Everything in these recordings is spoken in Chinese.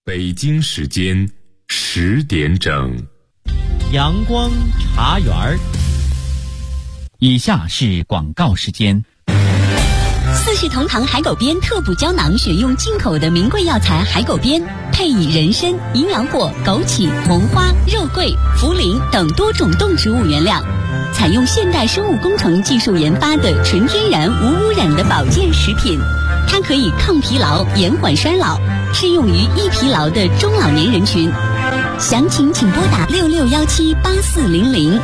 北京时间10点整， 阳光茶园儿。以下是广告时间。 四世同堂海狗鞭特补胶囊选用进口的名贵药材海狗鞭，配以人参、营养果、枸杞、蒙花、肉桂、茯苓等多种动植物原料，采用现代生物工程技术研发的纯天然无污染的保健食品。它可以抗疲劳、延缓衰老，适用于易疲劳的中老年人群。详情请拨打66178400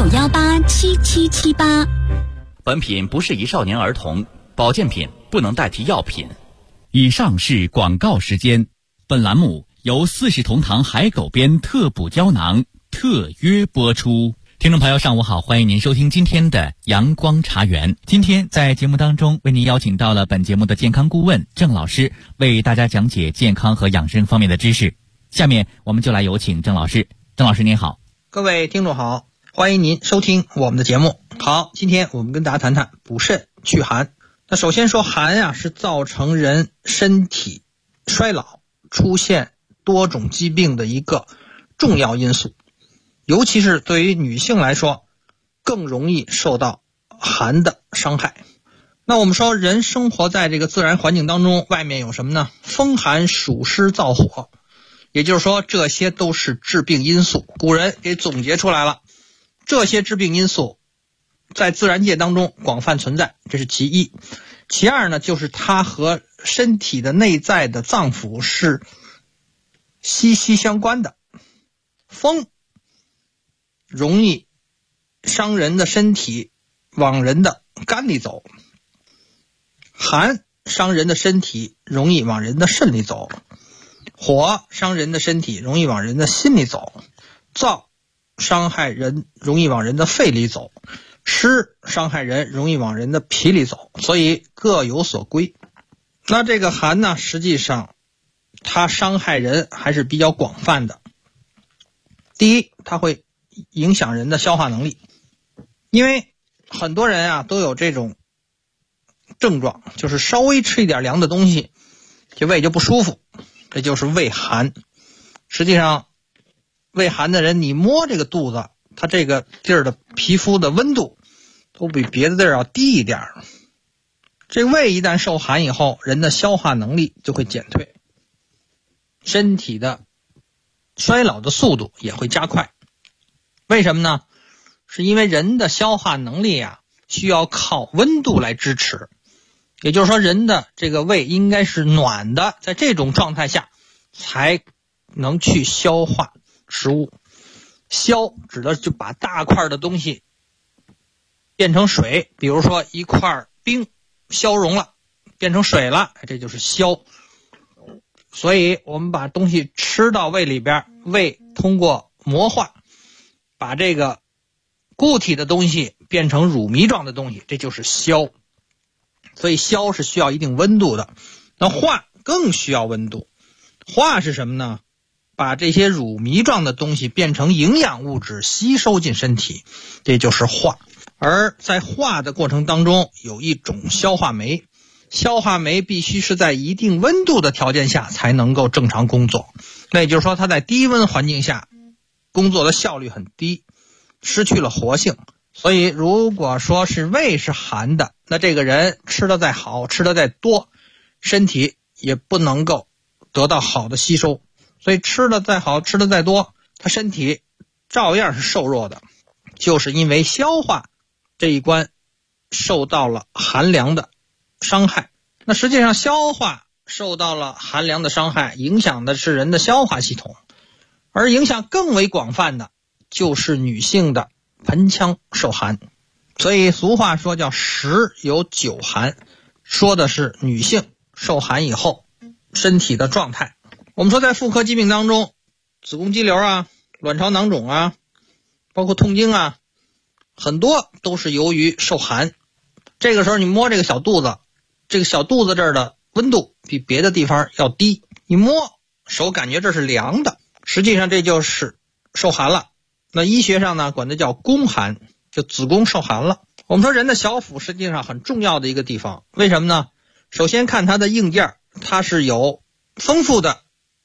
66187778。 本品不适宜少年儿童，保健品不能代替药品。 以上是广告时间。本栏目由四世同堂海狗鞭特补胶囊特约播出。听众朋友上午好，欢迎您收听今天的阳光茶园。今天在节目当中为您邀请到了本节目的健康顾问郑老师，为大家讲解健康和养生方面的知识。下面我们就来有请郑老师。郑老师您好。 各位听众好，欢迎您收听我们的节目。好，今天我们跟大家谈谈补肾祛寒。那首先说寒是造成人身体衰老出现多种疾病的一个重要因素，尤其是对于女性来说更容易受到寒的伤害。那我们说人生活在这个自然环境当中，外面有什么呢？风寒暑湿燥火，也就是说这些都是致病因素。古人给总结出来了，这些致病因素在自然界当中广泛存在，这是其一。其二呢，就是它和身体的内在的脏腑是息息相关的。风容易伤人的身体往人的肝里走，寒伤人的身体容易往人的肾里走，火伤人的身体容易往人的心里走，燥伤害人容易往人的肺里走，湿伤害人容易往人的脾里走，所以各有所归。那这个寒呢，实际上它伤害人还是比较广泛的。第一，它会影响人的消化能力，因为很多人都有这种症状，就是稍微吃一点凉的东西这胃就不舒服，这就是胃寒。实际上胃寒的人，你摸这个肚子，它这个地儿的皮肤的温度都比别的地儿要低一点。这胃一旦受寒以后，人的消化能力就会减退，身体的衰老的速度也会加快。为什么呢？是因为人的消化能力需要靠温度来支持，也就是说人的这个胃应该是暖的，在这种状态下才能去消化食物。消指的就把大块的东西变成水，比如说一块冰消融了变成水了，这就是消。所以我们把东西吃到胃里边，胃通过磨化把这个固体的东西变成乳糜状的东西，这就是消。所以消是需要一定温度的，那化更需要温度。化是什么呢？把这些乳糜状的东西变成营养物质吸收进身体，这就是化。而在化的过程当中有一种消化酶，消化酶必须是在一定温度的条件下才能够正常工作，那也就是说它在低温环境下工作的效率很低，失去了活性。所以如果说是胃是寒的，那这个人吃的再好，吃的再多，身体也不能够得到好的吸收。所以吃的再好，吃的再多，他身体照样是瘦弱的，就是因为消化这一关受到了寒凉的伤害。那实际上消化受到了寒凉的伤害，影响的是人的消化系统，而影响更为广泛的就是女性的盆腔受寒。所以俗话说叫10有9寒，说的是女性受寒以后身体的状态。我们说在妇科疾病当中，子宫肌瘤卵巢囊肿包括痛经很多都是由于受寒。这个时候你摸这个小肚子，这个小肚子这儿的温度比别的地方要低，你摸手感觉这是凉的，实际上这就是受寒了。那医学上呢管它叫宫寒，就子宫受寒了。我们说人的小腹实际上很重要的一个地方，为什么呢？首先看它的硬件，它是有丰富的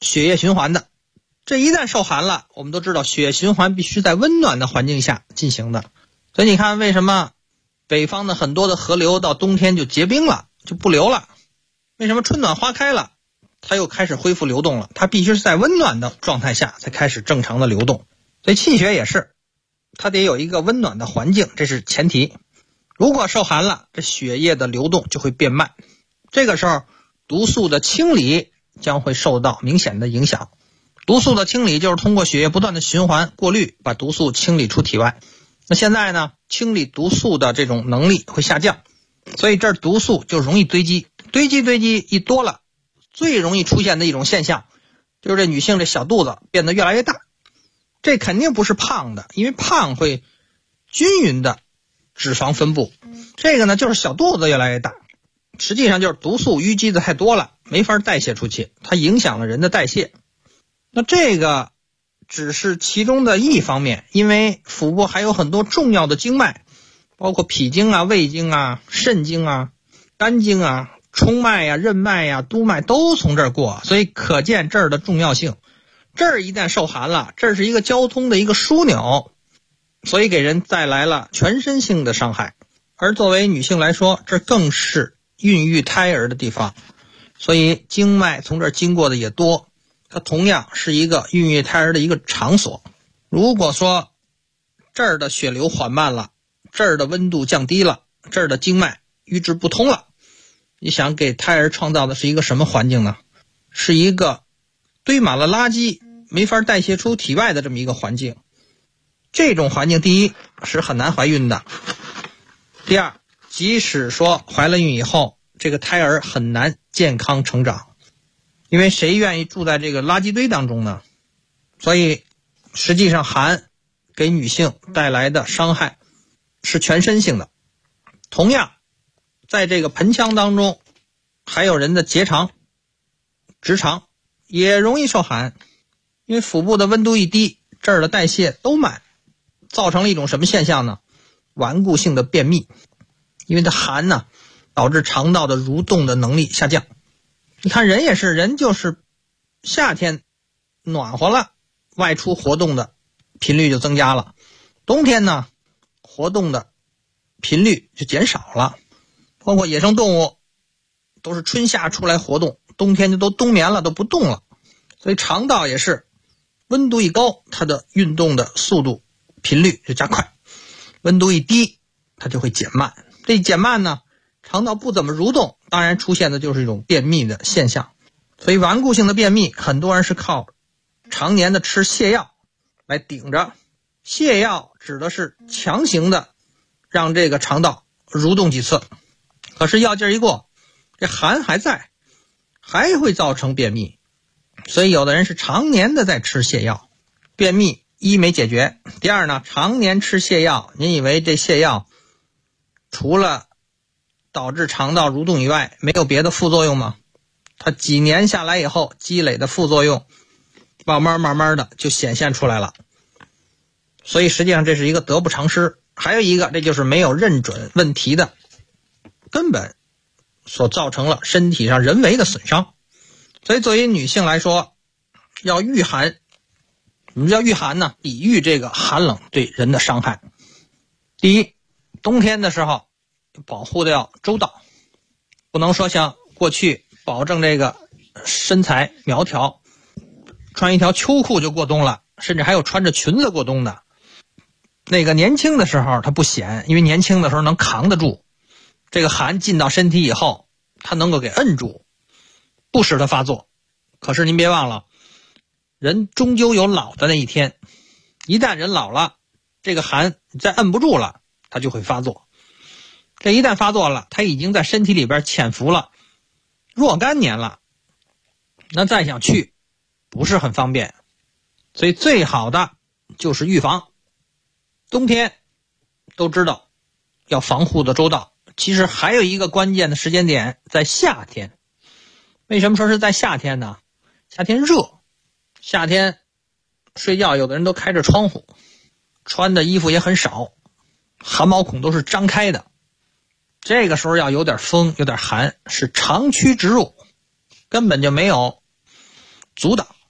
血液循环的。这一旦受寒了，我们都知道血液循环必须在温暖的环境下进行的。所以你看为什么北方的很多的河流到冬天就结冰了，就不流了？为什么春暖花开了它又开始恢复流动了？它必须是在温暖的状态下才开始正常的流动。所以气血也是，它得有一个温暖的环境，这是前提。如果受寒了，这血液的流动就会变慢，这个时候毒素的清理将会受到明显的影响。毒素的清理就是通过血液不断的循环过滤，把毒素清理出体外。那现在呢，清理毒素的这种能力会下降，所以这儿毒素就容易堆积一多了，最容易出现的一种现象就是这女性这小肚子变得越来越大。这肯定不是胖的，因为胖会均匀的脂肪分布，这个呢就是小肚子越来越大，实际上就是毒素淤积的太多了，没法代谢出去，它影响了人的代谢。那这个只是其中的一方面，因为腹部还有很多重要的经脉，包括脾经啊、胃经啊、肾经啊、肝经啊、冲脉啊、任脉啊、督脉都从这儿过，所以可见这儿的重要性。这儿一旦受寒了，这是一个交通的一个枢纽，所以给人带来了全身性的伤害。而作为女性来说，这更是孕育胎儿的地方，所以经脉从这儿经过的也多，它同样是一个孕育胎儿的一个场所。如果说这儿的血流缓慢了，这儿的温度降低了，这儿的经脉瘀滞不通了，你想给胎儿创造的是一个什么环境呢？是一个堆满了垃圾没法代谢出体外的这么一个环境。这种环境第一是很难怀孕的，第二即使说怀了孕以后，这个胎儿很难健康成长，因为谁愿意住在这个垃圾堆当中呢？所以实际上寒给女性带来的伤害是全身性的。同样在这个盆腔当中还有人的结肠、直肠也容易受寒，因为腹部的温度一低，这儿的代谢都慢，造成了一种什么现象呢？顽固性的便秘。因为它寒呢，导致肠道的蠕动的能力下降。你看人也是，人就是夏天暖和了，外出活动的频率就增加了，冬天呢活动的频率就减少了。包括野生动物都是春夏出来活动，冬天就都冬眠了，都不动了。所以肠道也是温度一高，它的运动的速度频率就加快，温度一低它就会减慢。这一减慢呢，肠道不怎么蠕动，当然出现的就是一种便秘的现象。所以顽固性的便秘很多人是靠常年的吃泻药来顶着。泻药指的是强行的让这个肠道蠕动几次，可是药劲一过，这寒还在，还会造成便秘。所以有的人是常年的在吃泻药，便秘一没解决，第二呢，常年吃泻药，您以为这泻药除了导致肠道蠕动以外没有别的副作用吗？它几年下来以后积累的副作用慢慢的就显现出来了。所以实际上这是一个得不偿失。还有一个，这就是没有认准问题的根本所造成了身体上人为的损伤。所以作为女性来说，要御寒。什么叫御寒呢？抵御这个寒冷对人的伤害。第一，冬天的时候保护的要周到，不能说像过去保证这个身材苗条，穿一条秋裤就过冬了，甚至还有穿着裙子过冬的。那个年轻的时候他不显，因为年轻的时候能扛得住，这个寒进到身体以后他能够给摁住，不使它发作。可是您别忘了，人终究有老的那一天，一旦人老了，这个寒再摁不住了，它就会发作。这一旦发作了，它已经在身体里边潜伏了若干年了，那再想去不是很方便。所以最好的就是预防。冬天都知道要防护的周到，其实还有一个关键的时间点在夏天。为什么说是在夏天呢？夏天热，夏天睡觉有的人都开着窗户，穿的衣服也很少，汗毛孔都是张开的，这个时候要有点风有点寒，是长驱直入，根本就没有阻挡。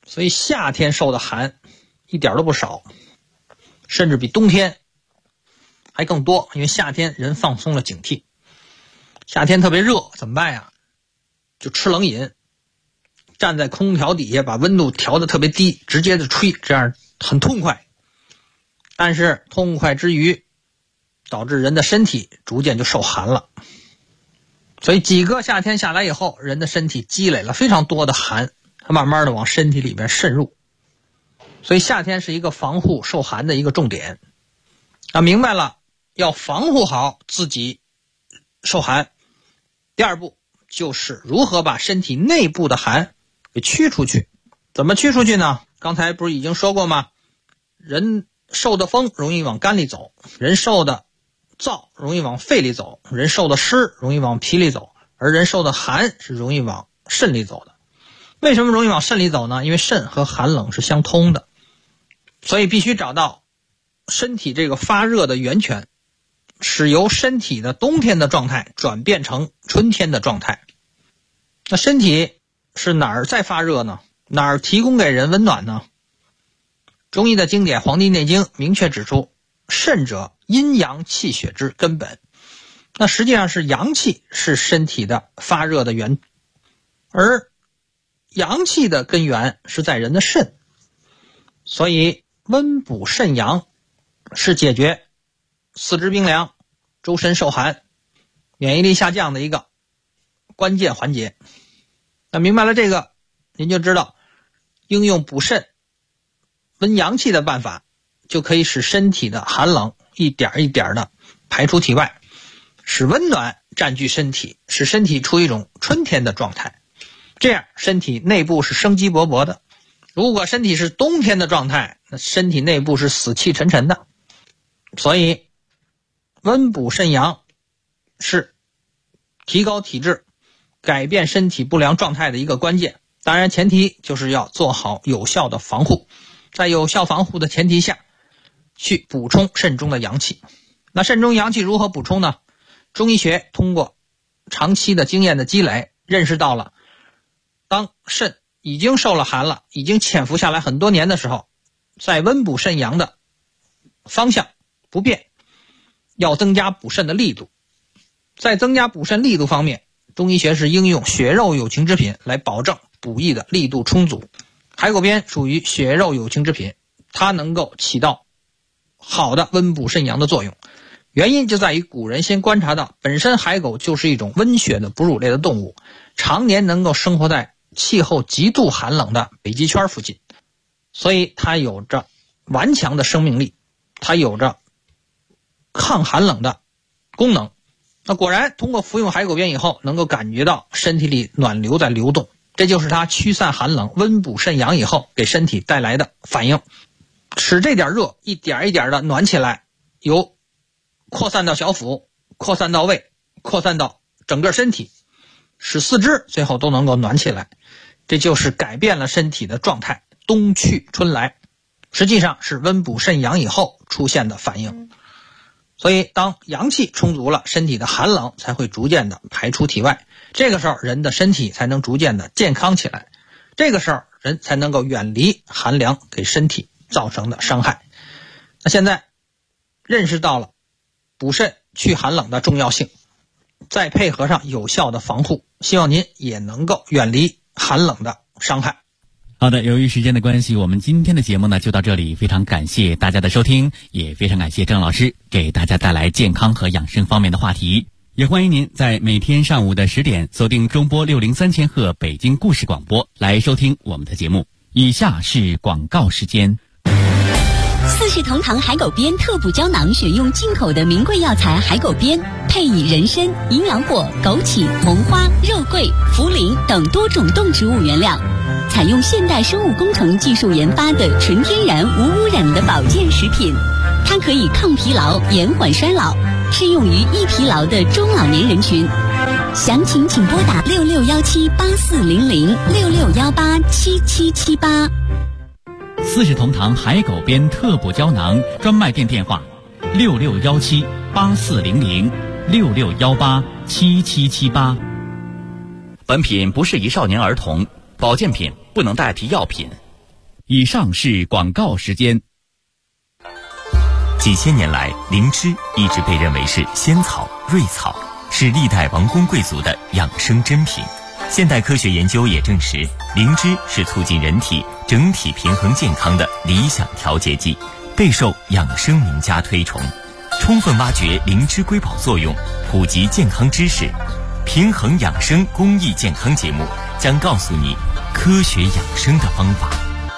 所以夏天受的寒一点都不少，甚至比冬天还更多，因为夏天人放松了警惕。夏天特别热怎么办呀？就吃冷饮，站在空调底下把温度调得特别低，直接就吹，这样很痛快。但是痛快之余导致人的身体逐渐就受寒了。所以几个夏天下来以后，人的身体积累了非常多的寒，它慢慢的往身体里边渗入。所以夏天是一个防护受寒的一个重点。明白了，要防护好自己受寒。第二步就是如何把身体内部的寒给驱出去。怎么驱出去呢？刚才不是已经说过吗？人受的风容易往肝里走，人受的燥容易往肺里走，人受的湿容易往脾里走，而人受的寒是容易往肾里走的。为什么容易往肾里走呢？因为肾和寒冷是相通的，所以必须找到身体这个发热的源泉，使由身体的冬天的状态转变成春天的状态。那身体是哪儿在发热呢？哪儿提供给人温暖呢？中医的经典《黄帝内经》明确指出，肾者阴阳气血之根本。那实际上是阳气是身体的发热的源，而阳气的根源是在人的肾。所以温补肾阳是解决四肢冰凉、周身受寒、免疫力下降的一个关键环节。那明白了这个，您就知道应用补肾温阳气的办法，就可以使身体的寒冷一点一点的排出体外，使温暖占据身体，使身体处于一种春天的状态。这样身体内部是生机勃勃的。如果身体是冬天的状态，那身体内部是死气沉沉的。所以温补肾阳是提高体质、改变身体不良状态的一个关键。当然前提就是要做好有效的防护，在有效防护的前提下去补充肾中的阳气。那肾中阳气如何补充呢？中医学通过长期的经验的积累，认识到了当肾已经受了寒了，已经潜伏下来很多年的时候，在温补肾阳的方向不变，要增加补肾的力度。在增加补肾力度方面，中医学是应用血肉有情之品来保证补益的力度充足。海狗鞭属于血肉有情之品，它能够起到好的温补肾阳的作用。原因就在于古人先观察到，本身海狗就是一种温血的哺乳类的动物，常年能够生活在气候极度寒冷的北极圈附近，所以它有着顽强的生命力，它有着抗寒冷的功能。那果然通过服用海狗鞭以后，能够感觉到身体里暖流在流动，这就是它驱散寒冷、温补肾阳以后给身体带来的反应，使这点热一点一点的暖起来，由扩散到小腹，扩散到胃，扩散到整个身体，使四肢最后都能够暖起来。这就是改变了身体的状态，冬去春来，实际上是温补肾阳以后出现的反应。所以当阳气充足了，身体的寒冷才会逐渐的排出体外，这个时候人的身体才能逐渐的健康起来，这个时候人才能够远离寒凉给身体造成的伤害。那现在认识到了补肾去寒冷的重要性，再配合上有效的防护，希望您也能够远离寒冷的伤害。 好的，由于时间的关系，我们今天的节目呢就到这里，非常感谢大家的收听，也非常感谢郑老师给大家带来健康和养生方面的话题。也欢迎您在每天上午的10点锁定中波603千赫北京故事广播来收听我们的节目。以下是广告时间。 四世同堂海狗鞭特补胶囊选用进口的名贵药材海狗鞭，配以人参、营养果、枸杞、红花、肉桂、茯苓等多种动植物原料，采用现代生物工程技术研发的纯天然无污染的保健食品。它可以抗疲劳、延缓衰老，适用于易疲劳的中老年人群。详情请拨打6617840066187778。 四世同堂海狗鞭特补胶囊专卖店电话：6617840066187778。 本品不适宜少年儿童，保健品不能代替药品， 以上是广告时间。 几千年来，灵芝一直被认为是仙草、瑞草，是历代王公贵族的养生珍品。现代科学研究也证实，灵芝是促进人体整体平衡健康的理想调节剂，备受养生名家推崇。充分挖掘灵芝瑰宝作用，普及健康知识，平衡养生公益健康节目将告诉你科学养生的方法。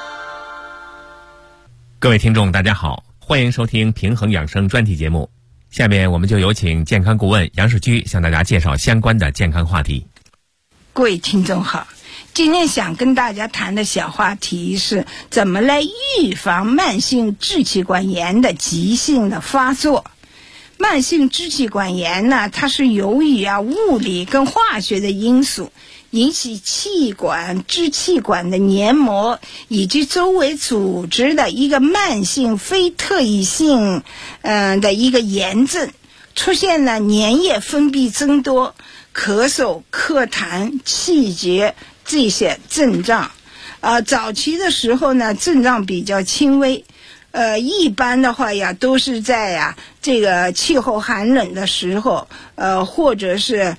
各位听众大家好，欢迎收听平衡养生专题节目。下面我们就有请健康顾问杨世居向大家介绍相关的健康话题。 各位听众好，今天想跟大家谈的小话题是怎么来预防慢性支气管炎的急性的发作。慢性支气管炎呢，它是由于物理跟化学的因素引起气管、支气管的黏膜以及周围组织的一个慢性非特异性的一个炎症，出现了粘液分泌增多、咳嗽、咳痰、气结这些症状。早期的时候呢，症状比较轻微。一般的话都是在这个气候寒冷的时候，或者是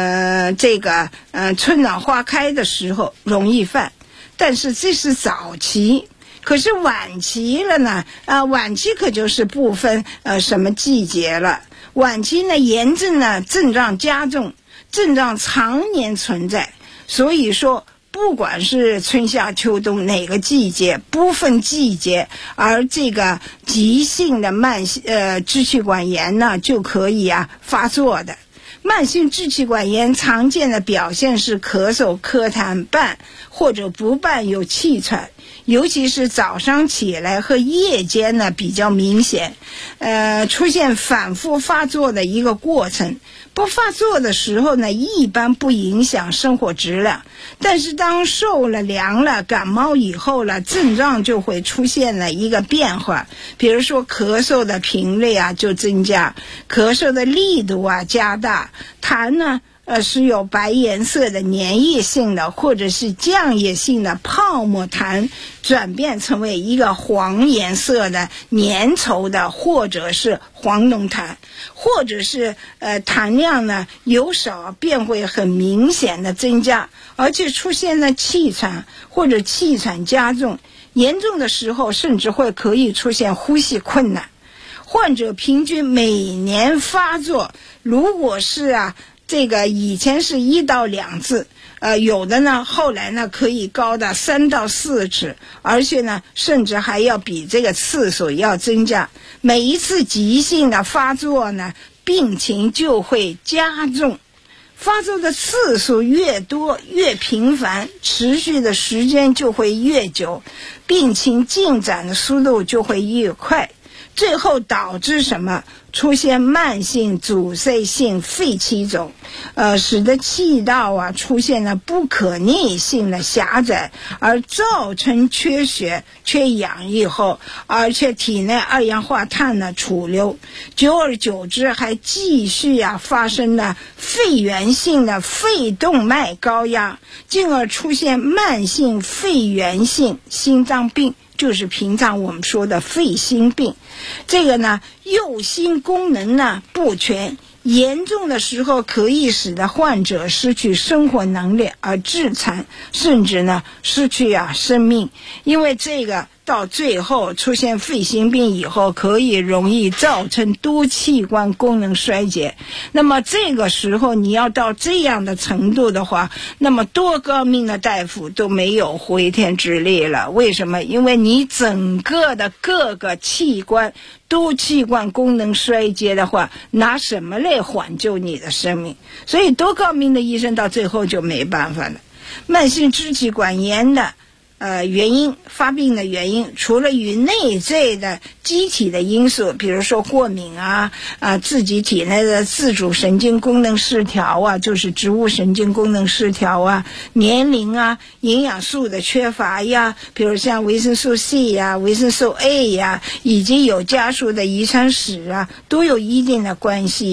春暖花开的时候容易犯，但是这是早期。可是晚期了呢，晚期可就是不分什么季节了。晚期呢，炎症呢症状加重，症状常年存在，所以说不管是春夏秋冬哪个季节，不分季节，而这个急性的支气管炎呢就可以发作的。慢性支气管炎常见的表现是咳嗽、咳痰伴或者不伴有气喘，尤其是早上起来和夜间呢比较明显，出现反复发作的一个过程。不发作的时候呢，一般不影响生活质量，但是当受了凉了、感冒以后了，症状就会出现了一个变化，比如说咳嗽的频率就增加，咳嗽的力度加大，痰呢是有白颜色的粘液性的或者是浆液性的泡沫痰，转变成为一个黄颜色的粘稠的或者是黄脓痰，或者是痰量呢由少便会很明显的增加，而且出现了气喘或者气喘加重，严重的时候甚至会可以出现呼吸困难。患者平均每年发作，如果是这个以前是1到2次，有的呢后来呢可以高达3到4次，而且呢甚至还要比这个次数要增加。每一次急性的发作呢，病情就会加重，发作的次数越多越频繁，持续的时间就会越久，病情进展的速度就会越快，最后导致什么？出现慢性阻塞性肺气肿，使得气道出现了不可逆性的狭窄，而造成缺血、缺氧以后，而且体内二氧化碳呢储留，久而久之还继续发生了肺源性的肺动脉高压，进而出现慢性肺源性心脏病，就是平常我们说的肺心病。这个呢，右心功能呢不全，严重的时候可以使得患者失去生活能力而致残，甚至呢失去生命。因为这个到最后出现肺心病以后，可以容易造成多器官功能衰竭。那么这个时候你要到这样的程度的话，那么多高明的大夫都没有回天之力了。为什么？因为你整个的各个器官多器官功能衰竭的话，拿什么来挽救你的生命？所以多高明的医生到最后就没办法了。慢性支气管炎的原因，发病的原因，除了与内在的机体的因素，比如说过敏自己体内的自主神经功能失调就是植物神经功能失调年龄营养素的缺乏比如像维生素 C 维生素 A 以及有家属的遗传史都有一定的关系。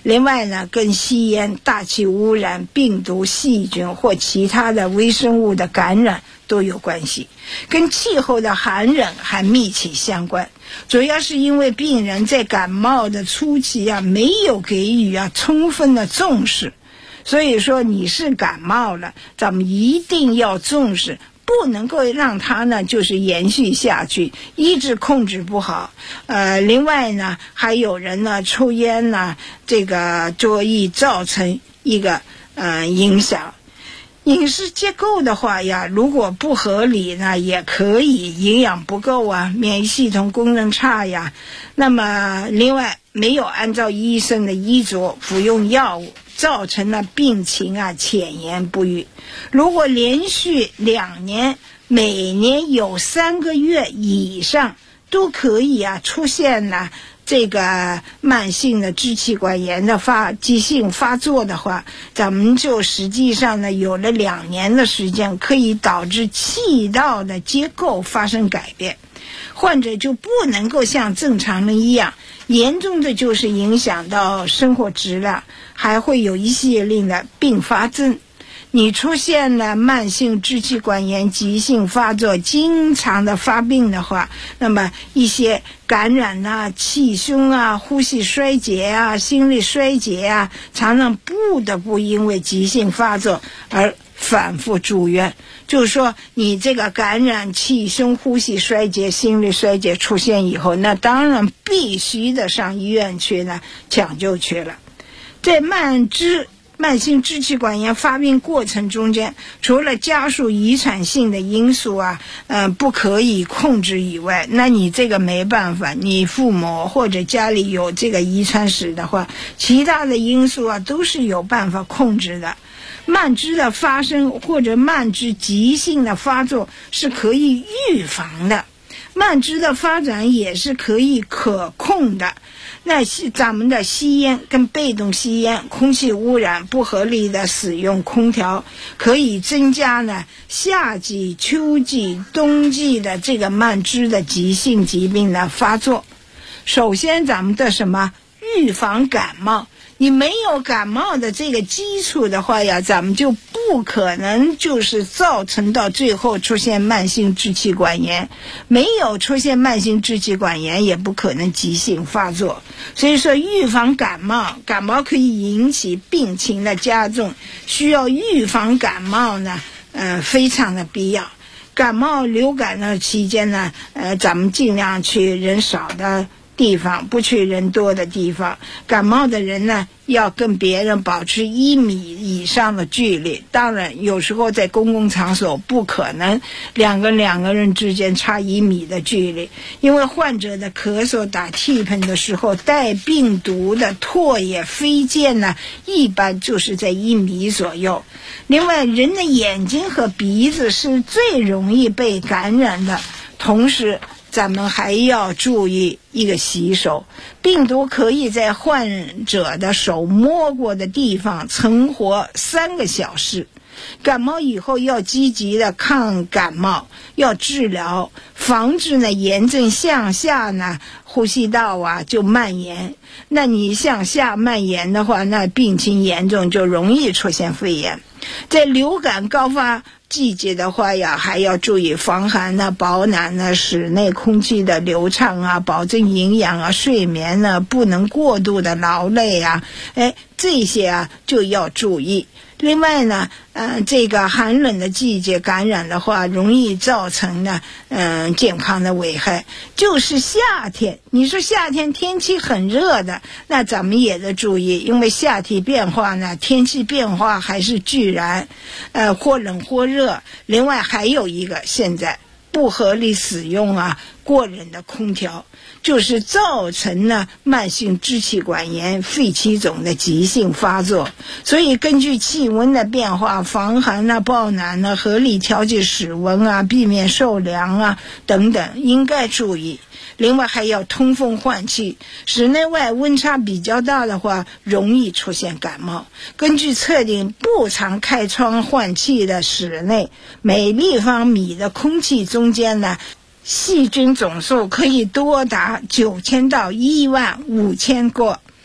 另外呢，跟吸烟、大气污染、病毒、细菌或其他的微生物的感染都有关系，跟气候的寒冷还密切相关。主要是因为病人在感冒的初期没有给予充分的重视，所以说你是感冒了，咱们一定要重视，不能够让它呢就是延续下去，一直控制不好。另外呢，还有人呢抽烟呢，这个就易造成一个影响。饮食结构的话呀，如果不合理呢，也可以营养不够免疫系统功能差呀。那么另外没有按照医生的医嘱服用药物，造成了病情潜延不愈。如果连续2年，每年有3个月以上都可以出现了这个慢性的支气管炎的急性发作的话，咱们就实际上呢有了2年的时间，可以导致气道的结构发生改变，患者就不能够像正常人一样，严重的就是影响到生活质量，还会有一系列的并发症。你出现了慢性支气管炎急性发作，经常的发病的话，那么一些感染气胸呼吸衰竭心力衰竭常常不得不因为急性发作而反复住院。就是说你这个感染气胸呼吸衰竭心力衰竭出现以后，那当然必须的上医院去呢抢救去了。在慢性支气管炎发病过程中间，除了家属遗传性的因素不可以控制以外，那你这个没办法，你父母或者家里有这个遗传史的话，其他的因素都是有办法控制的。慢支的发生或者慢支急性的发作是可以预防的，慢支的发展也是可以可控的。那咱们的吸烟跟被动吸烟、空气污染、不合理的使用空调，可以增加呢夏季、秋季、冬季的这个慢支的急性疾病的发作。首先咱们的预防感冒，你没有感冒的这个基础的话呀，咱们就不可能就是造成到最后出现慢性支气管炎，没有出现慢性支气管炎也不可能急性发作。所以说预防感冒可以引起病情的加重，需要预防感冒呢非常的必要。感冒流感的期间呢咱们尽量去人少的地方，不去人多的地方。感冒的人呢要跟别人保持1米以上的距离，当然有时候在公共场所不可能两个人之间差1米的距离，因为患者的咳嗽打气喷的时候带病毒的唾液飞溅呢一般就是在1米左右。另外人的眼睛和鼻子是最容易被感染的，同时咱们还要注意一个洗手，病毒可以在患者的手摸过的地方存活3个小时。感冒以后要积极的抗感冒，要治疗，防止呢炎症向下呢呼吸道就蔓延。那你向下蔓延的话，那病情严重就容易出现肺炎。在流感高发季节的话呀，还要注意防寒保暖室内空气的流畅保证营养睡眠不能过度的劳累这些就要注意。另外呢这个寒冷的季节感染的话，容易造成呢健康的危害。就是夏天，你说夏天天气很热的，那咱们也得注意，因为夏天变化呢，天气变化还是俱然或冷或热。另外还有一个，现在不合理使用过冷的空调，就是造成了慢性支气管炎、肺气肿的急性发作。所以根据气温的变化，防寒保暖合理调节室温避免受凉等等应该注意。另外还要通风换气，室内外温差比较大的话容易出现感冒。根据测定，不常开窗换气的室内，每立方米的空气中间呢细菌总数可以多达9000到15000个。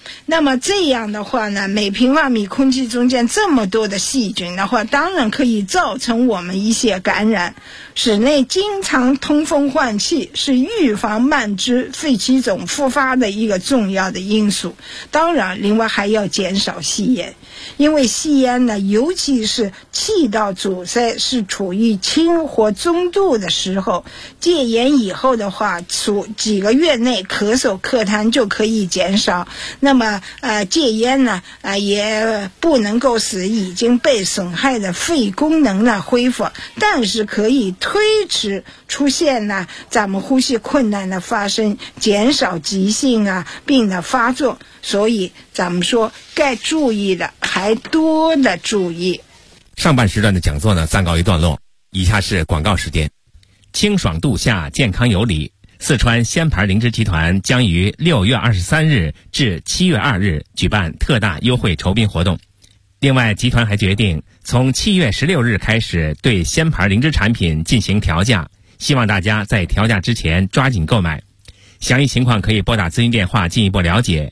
那么这样的话呢，每平方米空气中间这么多的细菌的话，当然可以造成我们一些感染。室内经常通风换气是预防慢支、肺气肿复发的一个重要的因素。当然，另外还要减少吸烟，因为吸烟呢，尤其是气道阻塞是处于轻或中度的时候，戒烟以后的话，几个月内咳嗽咳痰就可以减少。那么戒烟呢也不能够使已经被损害的肺功能呢恢复，但是可以推迟出现呢咱们呼吸困难的发生，减少急性病的发作。所以咱们说该注意的还多的注意。 上半时段的讲座呢暂告一段落，以下是广告时间。清爽度夏，健康有理。四川鲜牌灵芝集团将于6月23日至7月2日举办特大优惠酬宾活动。另外，集团还决定从7月16日开始对鲜牌灵芝产品进行调价，希望大家在调价之前抓紧购买。详细情况可以拨打咨询电话进一步了解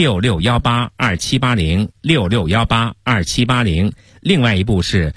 ，66182780，66182780，另外一部是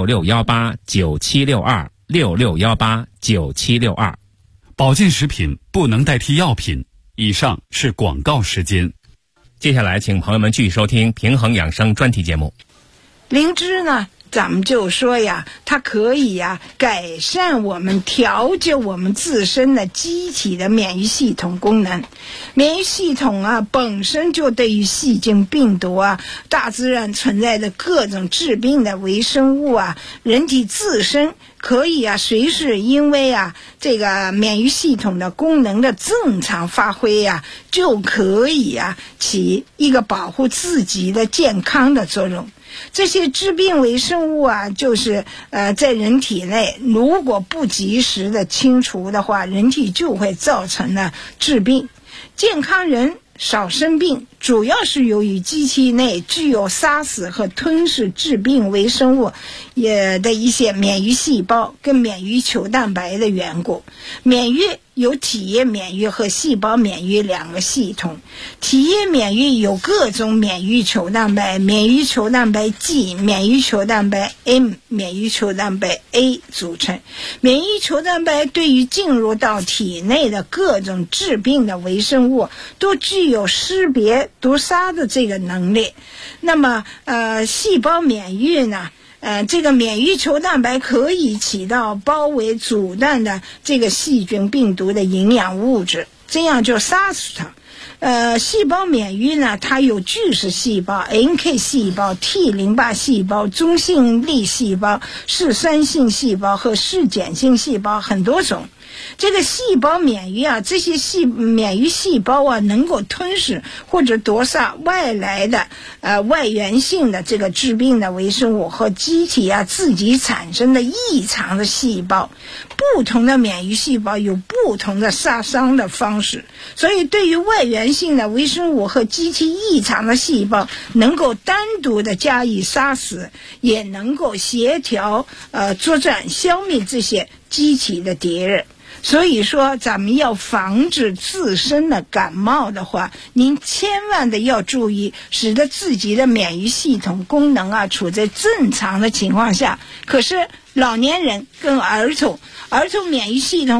66189762，66189762。 保健食品不能代替药品。以上是广告时间。 接下来请朋友们继续收听平衡养生专题节目。 灵芝呢，咱们就说呀，它可以改善我们调节我们自身的机体的免疫系统功能。免疫系统本身就对于细菌、病毒大自然存在的各种致病的微生物人体自身可以随时因为这个免疫系统的功能的正常发挥就可以起一个保护自己的健康的作用。这些致病微生物就是在人体内如果不及时的清除的话，人体就会造成了致病。健康人少生病，主要是由于机体内具有杀死和吞噬致病微生物的一些免疫细胞跟免疫球蛋白的缘故。免疫有体液免疫和细胞免疫两个系统。体液免疫有各种免疫球蛋白，免疫球蛋白 G、免疫球蛋白 M、免疫球蛋白 A 组成。免疫球蛋白对于进入到体内的各种致病的微生物都具有识别毒杀的这个能力。那么细胞免疫呢，这个免疫球蛋白可以起到包围阻断的这个细菌病毒的营养物质，这样就杀死它。细胞免疫呢，它有巨噬细胞、NK 细胞、T 淋巴细胞、中性粒细胞、嗜酸性细胞和嗜碱性细胞很多种。这个细胞免疫这些免疫细胞能够吞噬或者夺杀外来的外源性的这个致病的微生物和机体自己产生的异常的细胞。不同的免疫细胞有不同的杀伤的方式，所以对于外源性的微生物和机体异常的细胞能够单独的加以杀死，也能够协调作战消灭这些机体的敌人。所以说咱们要防止自身的感冒的话，您千万的要注意，使得自己的免疫系统功能处在正常的情况下。可是老年人跟儿童免疫系统